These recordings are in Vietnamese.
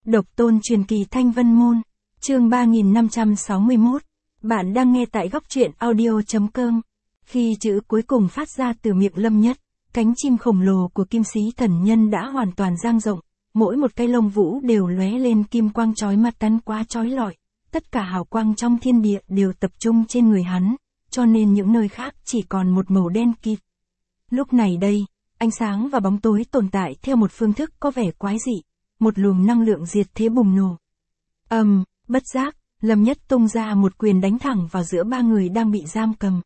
Độc tôn truyền kỳ Thanh Vân Môn, chương 3561. Bạn đang nghe tại góc truyện audio.com. Khi chữ cuối cùng phát ra từ miệng Lâm Nhất, cánh chim khổng lồ của Kim Sĩ Thần Nhân đã hoàn toàn dang rộng, mỗi một cái lông vũ đều lóe lên kim quang chói mắt tắn quá chói lọi, tất cả hào quang trong thiên địa đều tập trung trên người hắn, cho nên những nơi khác chỉ còn một màu đen kịt. Lúc này đây, ánh sáng và bóng tối tồn tại theo một phương thức có vẻ quái dị, một luồng năng lượng diệt thế bùng nổ. Bất giác, Lâm Nhất tung ra một quyền đánh thẳng vào giữa ba người đang bị giam cầm.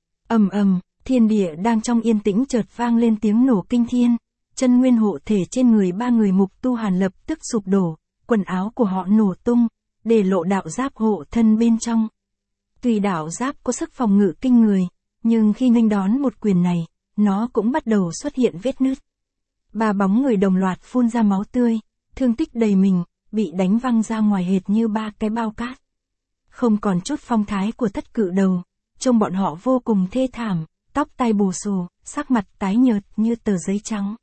Thiên địa đang trong yên tĩnh chợt vang lên tiếng nổ kinh thiên, chân nguyên hộ thể trên người ba người Mục Tu Hàn lập tức sụp đổ, quần áo của họ nổ tung, để lộ đạo giáp hộ thân bên trong. Tuy đạo giáp có sức phòng ngự kinh người, nhưng khi nghênh đón một quyền này, nó cũng bắt đầu xuất hiện vết nứt. Ba bóng người đồng loạt phun ra máu tươi, thương tích đầy mình, bị đánh văng ra ngoài hệt như ba cái bao cát. Không còn chút phong thái của Thất Cự Đầu, trông bọn họ vô cùng thê thảm, tóc tai bù xù, sắc mặt tái nhợt như tờ giấy trắng.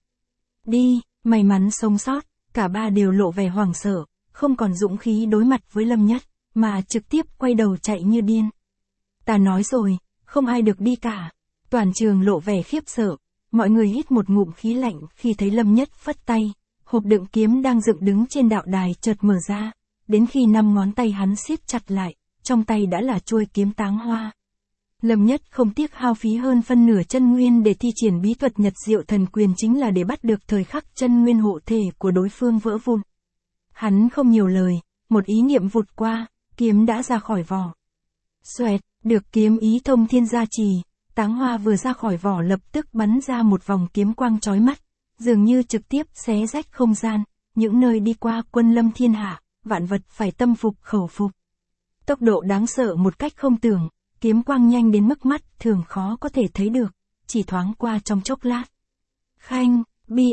Đi, may mắn sống sót, cả ba đều lộ vẻ hoảng sợ, không còn dũng khí đối mặt với Lâm Nhất, mà trực tiếp quay đầu chạy như điên. Ta nói rồi, không ai được đi cả. Toàn trường lộ vẻ khiếp sợ, mọi người hít một ngụm khí lạnh khi thấy Lâm Nhất phất tay, hộp đựng kiếm đang dựng đứng trên đạo đài chợt mở ra, đến khi 5 ngón tay hắn siết chặt lại, trong tay đã là chuôi kiếm Táng Hoa. Lâm Nhất không tiếc hao phí hơn phân nửa chân nguyên để thi triển bí thuật Nhật Diệu Thần Quyền chính là để bắt được thời khắc chân nguyên hộ thể của đối phương vỡ vụn. Hắn không nhiều lời, một ý niệm vụt qua, kiếm đã ra khỏi vỏ. Xoẹt, được kiếm ý thông thiên gia trì, Táng Hoa vừa ra khỏi vỏ lập tức bắn ra một vòng kiếm quang chói mắt, dường như trực tiếp xé rách không gian, những nơi đi qua quân lâm thiên hạ, vạn vật phải tâm phục khẩu phục. Tốc độ đáng sợ một cách không tưởng, kiếm quang nhanh đến mức mắt thường khó có thể thấy được, chỉ thoáng qua trong chốc lát. Khanh,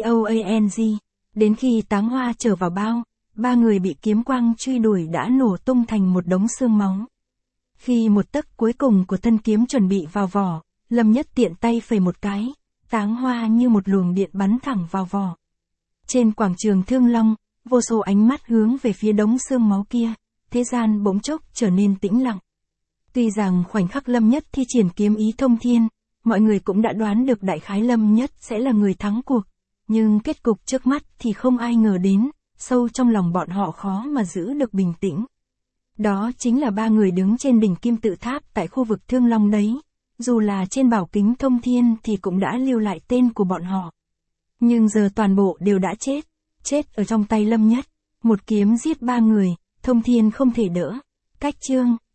BOANG, đến khi Táng Hoa trở vào bao, ba người bị kiếm quang truy đuổi đã nổ tung thành một đống xương máu. Khi một tấc cuối cùng của thân kiếm chuẩn bị vào vỏ, Lâm Nhất tiện tay phẩy một cái, Táng Hoa như một luồng điện bắn thẳng vào vỏ. Trên quảng trường Thương Long, vô số ánh mắt hướng về phía đống xương máu kia, thế gian bỗng chốc trở nên tĩnh lặng. Tuy rằng khoảnh khắc Lâm Nhất thi triển kiếm ý thông thiên, mọi người cũng đã đoán được đại khái Lâm Nhất sẽ là người thắng cuộc, nhưng kết cục trước mắt thì không ai ngờ đến, sâu trong lòng bọn họ khó mà giữ được bình tĩnh. Đó chính là ba người đứng trên đỉnh Kim Tự Tháp tại khu vực Thương Long đấy. Dù là trên bảo kính thông thiên thì cũng đã lưu lại tên của bọn họ. Nhưng giờ toàn bộ đều đã chết ở trong tay Lâm Nhất. Một kiếm giết ba người, thông thiên không thể đỡ. Cách chương